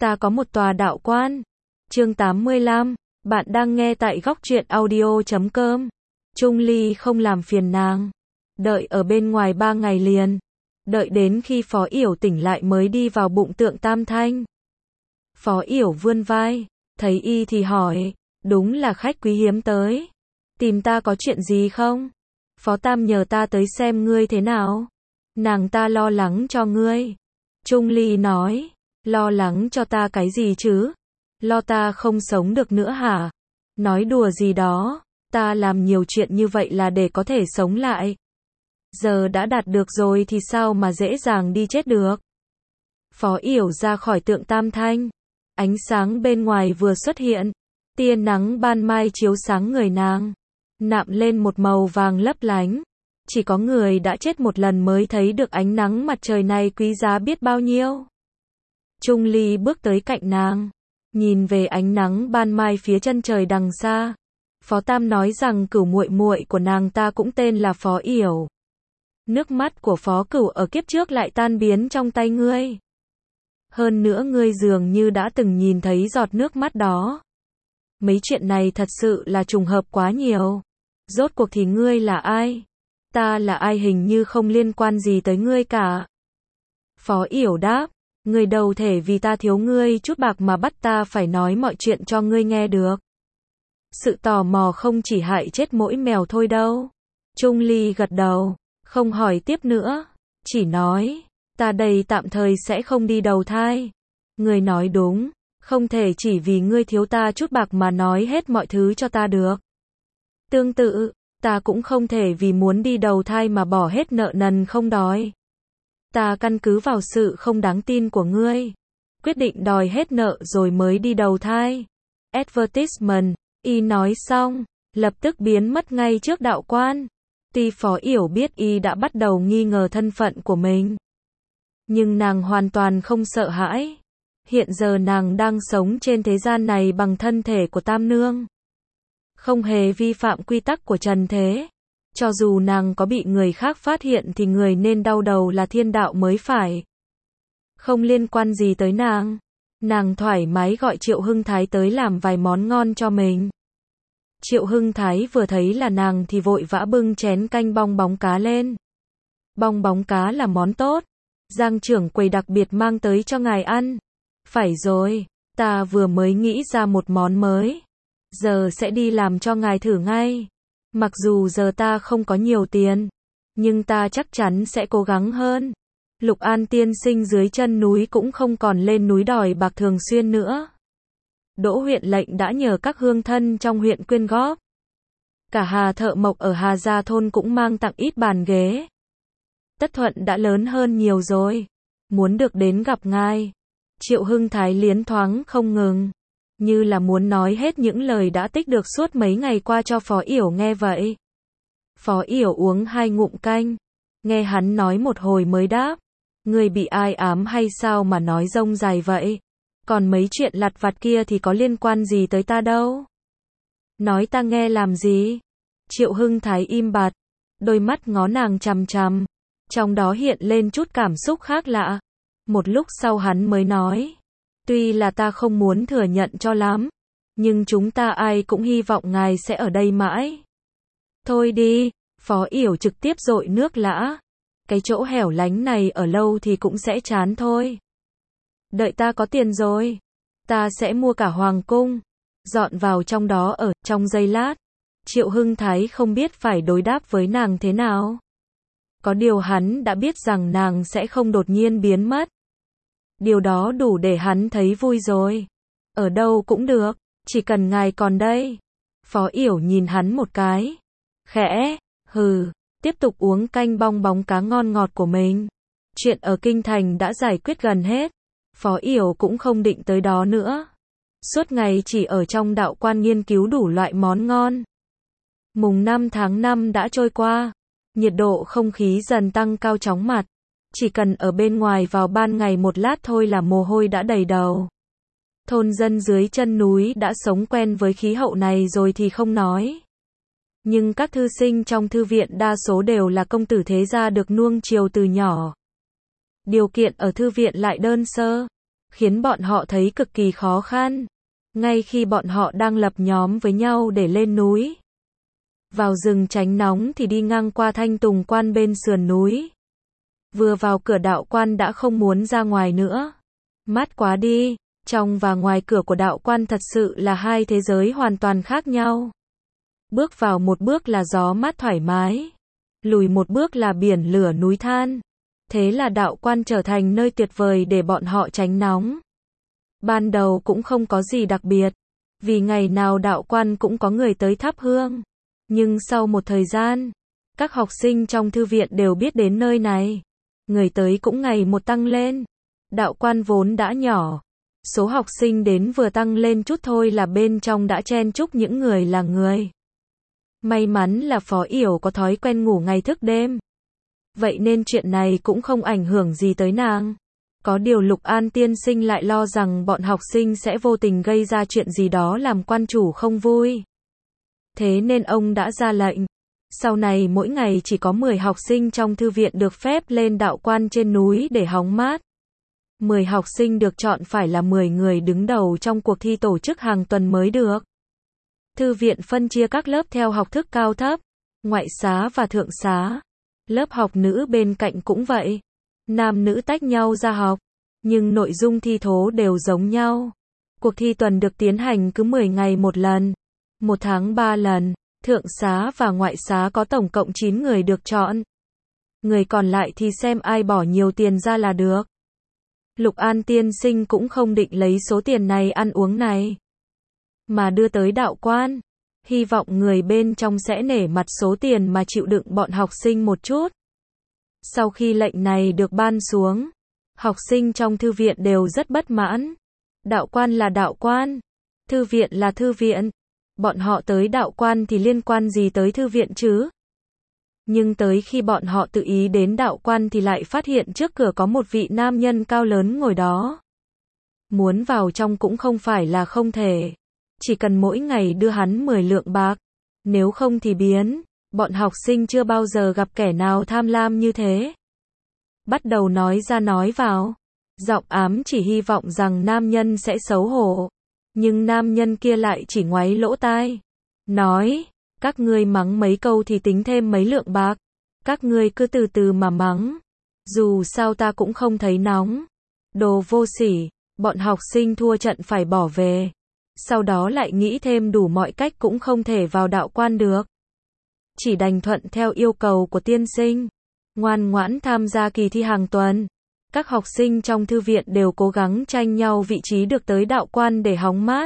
Ta có một tòa đạo quan. Chương 85, bạn đang nghe tại góc truyện audio.com. Trung Ly không làm phiền nàng. Đợi ở bên ngoài 3 ngày liền. Đợi đến khi Phó Yểu tỉnh lại mới đi vào bụng Tượng Tam Thanh. Phó Yểu vươn vai, thấy y thì hỏi, đúng là khách quý hiếm tới. Tìm ta có chuyện gì không? Phó Tam nhờ ta tới xem ngươi thế nào. Nàng ta lo lắng cho ngươi. Trung Ly nói, lo lắng cho ta cái gì chứ? Lo ta không sống được nữa hả? Nói đùa gì đó, ta làm nhiều chuyện như vậy là để có thể sống lại. Giờ đã đạt được rồi thì sao mà dễ dàng đi chết được? Phó Yểu ra khỏi Tượng Tam Thanh. Ánh sáng bên ngoài vừa xuất hiện. Tia nắng ban mai chiếu sáng người nàng. Nạm lên một màu vàng lấp lánh. Chỉ có người đã chết một lần mới thấy được ánh nắng mặt trời này quý giá biết bao nhiêu. Trung Ly bước tới cạnh nàng. Nhìn về ánh nắng ban mai phía chân trời đằng xa. Phó Tam nói rằng cửu muội muội của nàng ta cũng tên là Phó Yểu. Nước mắt của Phó Cửu ở kiếp trước lại tan biến trong tay ngươi. Hơn nữa ngươi dường như đã từng nhìn thấy giọt nước mắt đó. Mấy chuyện này thật sự là trùng hợp quá nhiều. Rốt cuộc thì ngươi là ai? Ta là ai hình như không liên quan gì tới ngươi cả. Phó Yểu đáp, ngươi đâu thể vì ta thiếu ngươi chút bạc mà bắt ta phải nói mọi chuyện cho ngươi nghe được. Sự tò mò không chỉ hại chết mỗi mèo thôi đâu. Trung Ly gật đầu, không hỏi tiếp nữa, chỉ nói, ta đây tạm thời sẽ không đi đầu thai. Ngươi nói đúng, không thể chỉ vì ngươi thiếu ta chút bạc mà nói hết mọi thứ cho ta được. Tương tự, ta cũng không thể vì muốn đi đầu thai mà bỏ hết nợ nần không đòi. Ta căn cứ vào sự không đáng tin của ngươi, quyết định đòi hết nợ rồi mới đi đầu thai. Advertisement, y nói xong, lập tức biến mất ngay trước đạo quan. Tuy Phó Yểu biết y đã bắt đầu nghi ngờ thân phận của mình, nhưng nàng hoàn toàn không sợ hãi. Hiện giờ nàng đang sống trên thế gian này bằng thân thể của Tam Nương, không hề vi phạm quy tắc của trần thế. Cho dù nàng có bị người khác phát hiện thì người nên đau đầu là thiên đạo mới phải. Không liên quan gì tới nàng. Nàng thoải mái gọi Triệu Hưng Thái tới làm vài món ngon cho mình. Triệu Hưng Thái vừa thấy là nàng thì vội vã bưng chén canh bong bóng cá lên. Bong bóng cá là món tốt. Giang trưởng quầy đặc biệt mang tới cho ngài ăn. Phải rồi, ta vừa mới nghĩ ra một món mới. Giờ sẽ đi làm cho ngài thử ngay. Mặc dù giờ ta không có nhiều tiền, nhưng ta chắc chắn sẽ cố gắng hơn. Lục An tiên sinh dưới chân núi cũng không còn lên núi đòi bạc thường xuyên nữa. Đỗ huyện lệnh đã nhờ các hương thân trong huyện quyên góp. Cả Hà Thợ Mộc ở Hà Gia thôn cũng mang tặng ít bàn ghế. Tất Thuận đã lớn hơn nhiều rồi. Muốn được đến gặp ngài. Triệu Hưng Thái liến thoáng không ngừng, như là muốn nói hết những lời đã tích được suốt mấy ngày qua cho Phó Yểu nghe vậy. Phó Yểu uống 2 ngụm canh, nghe hắn nói một hồi mới đáp, ngươi bị ai ám hay sao mà nói rông dài vậy? Còn mấy chuyện lặt vặt kia thì có liên quan gì tới ta đâu? Nói ta nghe làm gì? Triệu Hưng Thái im bặt, đôi mắt ngó nàng chằm chằm, trong đó hiện lên chút cảm xúc khác lạ. Một lúc sau hắn mới nói, tuy là ta không muốn thừa nhận cho lắm, nhưng chúng ta ai cũng hy vọng ngài sẽ ở đây mãi. Thôi đi, Phó Yểu trực tiếp dội nước lã. Cái chỗ hẻo lánh này ở lâu thì cũng sẽ chán thôi. Đợi ta có tiền rồi, ta sẽ mua cả hoàng cung, dọn vào trong đó ở trong giây lát. Triệu Hưng Thái không biết phải đối đáp với nàng thế nào. Có điều hắn đã biết rằng nàng sẽ không đột nhiên biến mất. Điều đó đủ để hắn thấy vui rồi. Ở đâu cũng được, chỉ cần ngài còn đây. Phó Yểu nhìn hắn một cái. Khẽ, hừ, tiếp tục uống canh bong bóng cá ngon ngọt của mình. Chuyện ở Kinh Thành đã giải quyết gần hết. Phó Yểu cũng không định tới đó nữa. Suốt ngày chỉ ở trong đạo quan nghiên cứu đủ loại món ngon. Mùng 5 tháng 5 đã trôi qua. Nhiệt độ không khí dần tăng cao chóng mặt. Chỉ cần ở bên ngoài vào ban ngày một lát thôi là mồ hôi đã đầy đầu. Thôn dân dưới chân núi đã sống quen với khí hậu này rồi thì không nói. Nhưng các thư sinh trong thư viện đa số đều là công tử thế gia được nuông chiều từ nhỏ. Điều kiện ở thư viện lại đơn sơ. khiến bọn họ thấy cực kỳ khó khăn. Ngay khi bọn họ đang lập nhóm với nhau để lên núi, vào rừng tránh nóng thì đi ngang qua Thanh Tùng Quan bên sườn núi. Vừa vào cửa đạo quan đã không muốn ra ngoài nữa. Mát quá đi, trong và ngoài cửa của đạo quan thật sự là hai thế giới hoàn toàn khác nhau. Bước vào một bước là gió mát thoải mái, lùi một bước là biển lửa núi than. Thế là đạo quan trở thành nơi tuyệt vời để bọn họ tránh nóng. Ban đầu cũng không có gì đặc biệt, vì ngày nào đạo quan cũng có người tới thắp hương. Nhưng sau một thời gian, các học sinh trong thư viện đều biết đến nơi này. Người tới cũng ngày một tăng lên. Đạo quan vốn đã nhỏ, số học sinh đến vừa tăng lên chút thôi là bên trong đã chen chúc những người là người. May mắn là Phó Yểu có thói quen ngủ ngày thức đêm. Vậy nên chuyện này cũng không ảnh hưởng gì tới nàng. Có điều Lục An tiên sinh lại lo rằng bọn học sinh sẽ vô tình gây ra chuyện gì đó làm quan chủ không vui. Thế nên ông đã ra lệnh. Sau này mỗi ngày chỉ có 10 học sinh trong thư viện được phép lên đạo quan trên núi để hóng mát. 10 học sinh được chọn phải là 10 người đứng đầu trong cuộc thi tổ chức hàng tuần mới được. Thư viện phân chia các lớp theo học thức cao thấp, ngoại xá và thượng xá. Lớp học nữ bên cạnh cũng vậy. Nam nữ tách nhau ra học, nhưng nội dung thi thố đều giống nhau. Cuộc thi tuần được tiến hành cứ 10 ngày một lần, 1 tháng 3 lần. Thượng xá và ngoại xá có tổng cộng 9 người được chọn. Người còn lại thì xem ai bỏ nhiều tiền ra là được. Lục An tiên sinh cũng không định lấy số tiền này ăn uống này, mà đưa tới đạo quan. Hy vọng người bên trong sẽ nể mặt số tiền mà chịu đựng bọn học sinh một chút. Sau khi lệnh này được ban xuống, học sinh trong thư viện đều rất bất mãn. Đạo quan là đạo quan, thư viện là thư viện. Bọn họ tới đạo quan thì liên quan gì tới thư viện chứ? Nhưng tới khi bọn họ tự ý đến đạo quan thì lại phát hiện trước cửa có một vị nam nhân cao lớn ngồi đó. Muốn vào trong cũng không phải là không thể. Chỉ cần mỗi ngày đưa hắn 10 lượng bạc. Nếu không thì biến. Bọn học sinh chưa bao giờ gặp kẻ nào tham lam như thế. Bắt đầu nói ra nói vào. Giọng ám chỉ hy vọng rằng nam nhân sẽ xấu hổ. Nhưng nam nhân kia lại chỉ ngoáy lỗ tai. Nói, các ngươi mắng mấy câu thì tính thêm mấy lượng bạc. Các ngươi cứ từ từ mà mắng. Dù sao ta cũng không thấy nóng. Đồ vô sỉ, bọn học sinh thua trận phải bỏ về. Sau đó lại nghĩ thêm đủ mọi cách cũng không thể vào đạo quan được. Chỉ đành thuận theo yêu cầu của tiên sinh. Ngoan ngoãn tham gia kỳ thi hàng tuần. Các học sinh trong thư viện đều cố gắng tranh nhau vị trí được tới đạo quan để hóng mát.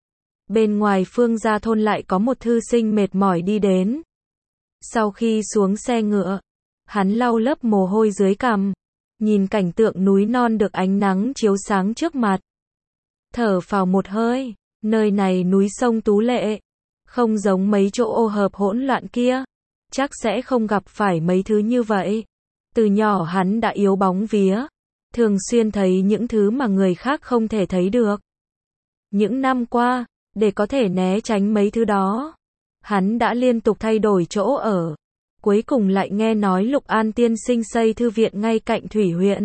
Bên ngoài Phương Gia thôn lại có một thư sinh mệt mỏi đi đến. Sau khi xuống xe ngựa, hắn lau lớp mồ hôi dưới cằm, nhìn cảnh tượng núi non được ánh nắng chiếu sáng trước mặt. Thở phào một hơi, nơi này núi sông tú lệ, không giống mấy chỗ ô hợp hỗn loạn kia, chắc sẽ không gặp phải mấy thứ như vậy. Từ nhỏ hắn đã yếu bóng vía, thường xuyên thấy những thứ mà người khác không thể thấy được. Những năm qua, để có thể né tránh mấy thứ đó, hắn đã liên tục thay đổi chỗ ở. Cuối cùng lại nghe nói Lục An tiên sinh xây thư viện ngay cạnh thủy huyện.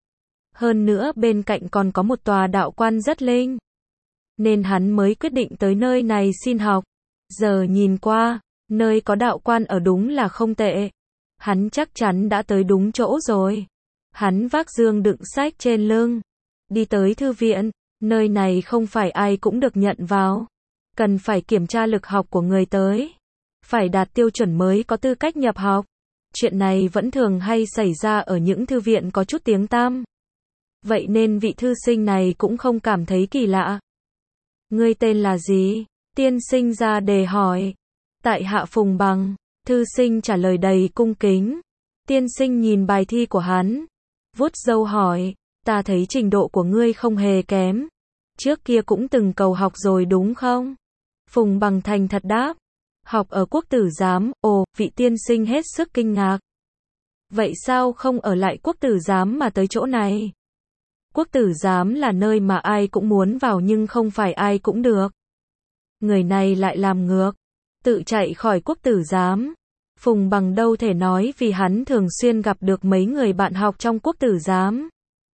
Hơn nữa bên cạnh còn có một tòa đạo quan rất linh. Nên hắn mới quyết định tới nơi này xin học. Giờ nhìn qua, nơi có đạo quan ở đúng là không tệ. Hắn chắc chắn đã tới đúng chỗ rồi. Hắn vác dương đựng sách trên lưng, đi tới thư viện. Nơi này không phải ai cũng được nhận vào. Cần phải kiểm tra lực học của người tới. Phải đạt tiêu chuẩn mới có tư cách nhập học. Chuyện này vẫn thường hay xảy ra ở những thư viện có chút tiếng tăm. Vậy nên vị thư sinh này cũng không cảm thấy kỳ lạ. Ngươi tên là gì? Tiên sinh ra đề hỏi. Tại hạ Phùng Bằng. Thư sinh trả lời đầy cung kính. Tiên sinh nhìn bài thi của hắn, vuốt râu hỏi, ta thấy trình độ của ngươi không hề kém. Trước kia cũng từng cầu học rồi đúng không? Phùng Bằng thành thật đáp. Học ở Quốc Tử Giám. Ồ, vị tiên sinh hết sức kinh ngạc. Vậy sao không ở lại Quốc Tử Giám mà tới chỗ này? Quốc Tử Giám là nơi mà ai cũng muốn vào nhưng không phải ai cũng được. Người này lại làm ngược, tự chạy khỏi Quốc Tử Giám. Phùng Bằng đâu thể nói vì hắn thường xuyên gặp được mấy người bạn học trong Quốc Tử Giám.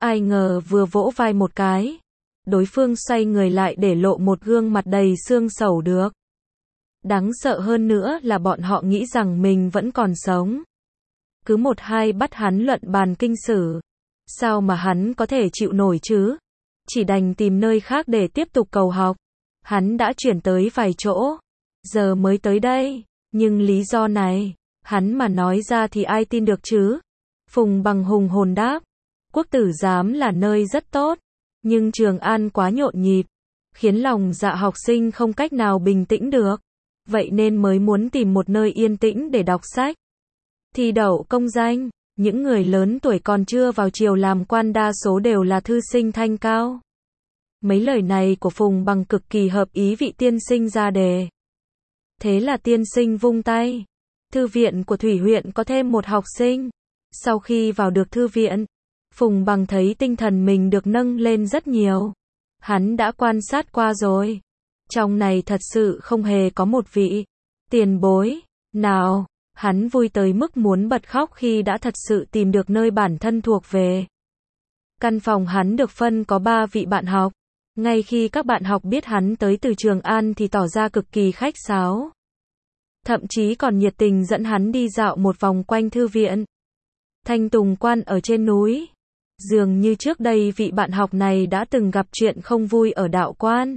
Ai ngờ vừa vỗ vai một cái, đối phương xoay người lại để lộ một gương mặt đầy xương sầu được. Đáng sợ hơn nữa là bọn họ nghĩ rằng mình vẫn còn sống. Cứ một hai bắt hắn luận bàn kinh sử. Sao mà hắn có thể chịu nổi chứ? Chỉ đành tìm nơi khác để tiếp tục cầu học. Hắn đã chuyển tới vài chỗ, giờ mới tới đây. Nhưng lý do này, hắn mà nói ra thì ai tin được chứ? Phùng Bằng hùng hồn đáp. Quốc tử giám là nơi rất tốt, nhưng Trường An quá nhộn nhịp, khiến lòng dạ học sinh không cách nào bình tĩnh được. Vậy nên mới muốn tìm một nơi yên tĩnh để đọc sách. Thi đậu công danh, những người lớn tuổi còn chưa vào triều làm quan đa số đều là thư sinh thanh cao. Mấy lời này của Phùng Bằng cực kỳ hợp ý vị tiên sinh ra đề. Thế là tiên sinh vung tay. Thư viện của Thủy huyện có thêm một học sinh. Sau khi vào được thư viện, Phùng Bằng thấy tinh thần mình được nâng lên rất nhiều. Hắn đã quan sát qua rồi. Trong này thật sự không hề có một vị tiền bối nào. Hắn vui tới mức muốn bật khóc khi đã thật sự tìm được nơi bản thân thuộc về. Căn phòng hắn được phân có 3 vị bạn học. Ngay khi các bạn học biết hắn tới từ Trường An thì tỏ ra cực kỳ khách sáo. Thậm chí còn nhiệt tình dẫn hắn đi dạo một vòng quanh thư viện. Thanh Tùng Quan ở trên núi. Dường như trước đây vị bạn học này đã từng gặp chuyện không vui ở đạo quan.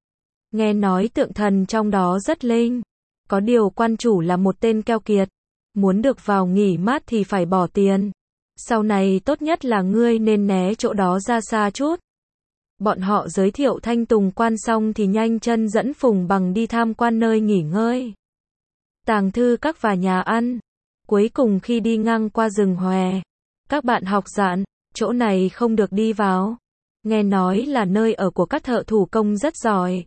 Nghe nói tượng thần trong đó rất linh. Có điều quan chủ là một tên keo kiệt. Muốn được vào nghỉ mát thì phải bỏ tiền. Sau này tốt nhất là ngươi nên né chỗ đó ra xa chút. Bọn họ giới thiệu Thanh Tùng Quan xong thì nhanh chân dẫn Phùng Bằng đi tham quan nơi nghỉ ngơi, tàng thư các và nhà ăn. Cuối cùng khi đi ngang qua rừng hòe, các bạn học dặn, chỗ này không được đi vào. Nghe nói là nơi ở của các thợ thủ công rất giỏi.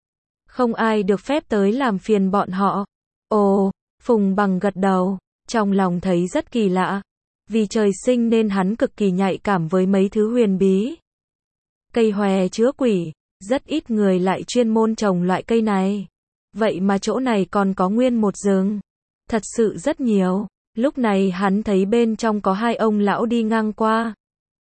Không ai được phép tới làm phiền bọn họ. Ồ, Phùng Bằng gật đầu, trong lòng thấy rất kỳ lạ. Vì trời sinh nên hắn cực kỳ nhạy cảm với mấy thứ huyền bí. Cây hòe chứa quỷ, rất ít người lại chuyên môn trồng loại cây này. Vậy mà chỗ này còn có nguyên một rừng. Thật sự rất nhiều. Lúc này hắn thấy bên trong có 2 ông lão đi ngang qua.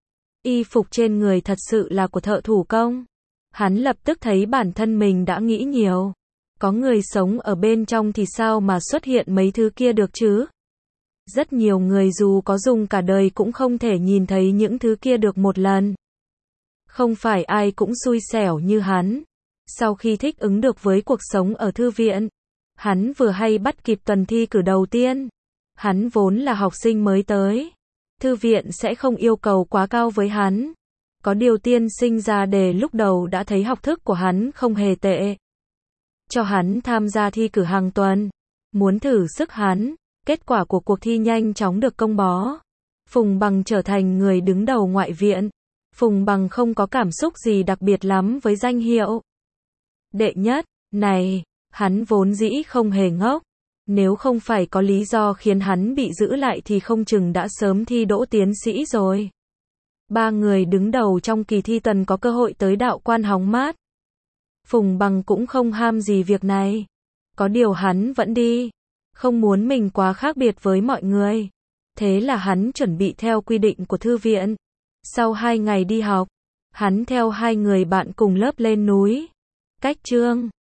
Y phục trên người thật sự là của thợ thủ công. Hắn lập tức thấy bản thân mình đã nghĩ nhiều. Có người sống ở bên trong thì sao mà xuất hiện mấy thứ kia được chứ? Rất nhiều người dù có dùng cả đời cũng không thể nhìn thấy những thứ kia được một lần. Không phải ai cũng xui xẻo như hắn. Sau khi thích ứng được với cuộc sống ở thư viện, hắn vừa hay bắt kịp tuần thi cử đầu tiên. Hắn vốn là học sinh mới tới. Thư viện sẽ không yêu cầu quá cao với hắn. Có điều tiên sinh ra đề lúc đầu đã thấy học thức của hắn không hề tệ. Cho hắn tham gia thi cử hàng tuần. Muốn thử sức hắn. Kết quả của cuộc thi nhanh chóng được công bố. Phùng Bằng trở thành người đứng đầu ngoại viện. Phùng Bằng không có cảm xúc gì đặc biệt lắm với danh hiệu đệ nhất này. Hắn vốn dĩ không hề ngốc. Nếu không phải có lý do khiến hắn bị giữ lại thì không chừng đã sớm thi đỗ tiến sĩ rồi. 3 người đứng đầu trong kỳ thi tuần có cơ hội tới đạo quan hóng mát. Phùng Bằng cũng không ham gì việc này. Có điều hắn vẫn đi. Không muốn mình quá khác biệt với mọi người. Thế là hắn chuẩn bị theo quy định của thư viện. Sau 2 ngày đi học, hắn theo 2 người bạn cùng lớp lên núi. Cách Chương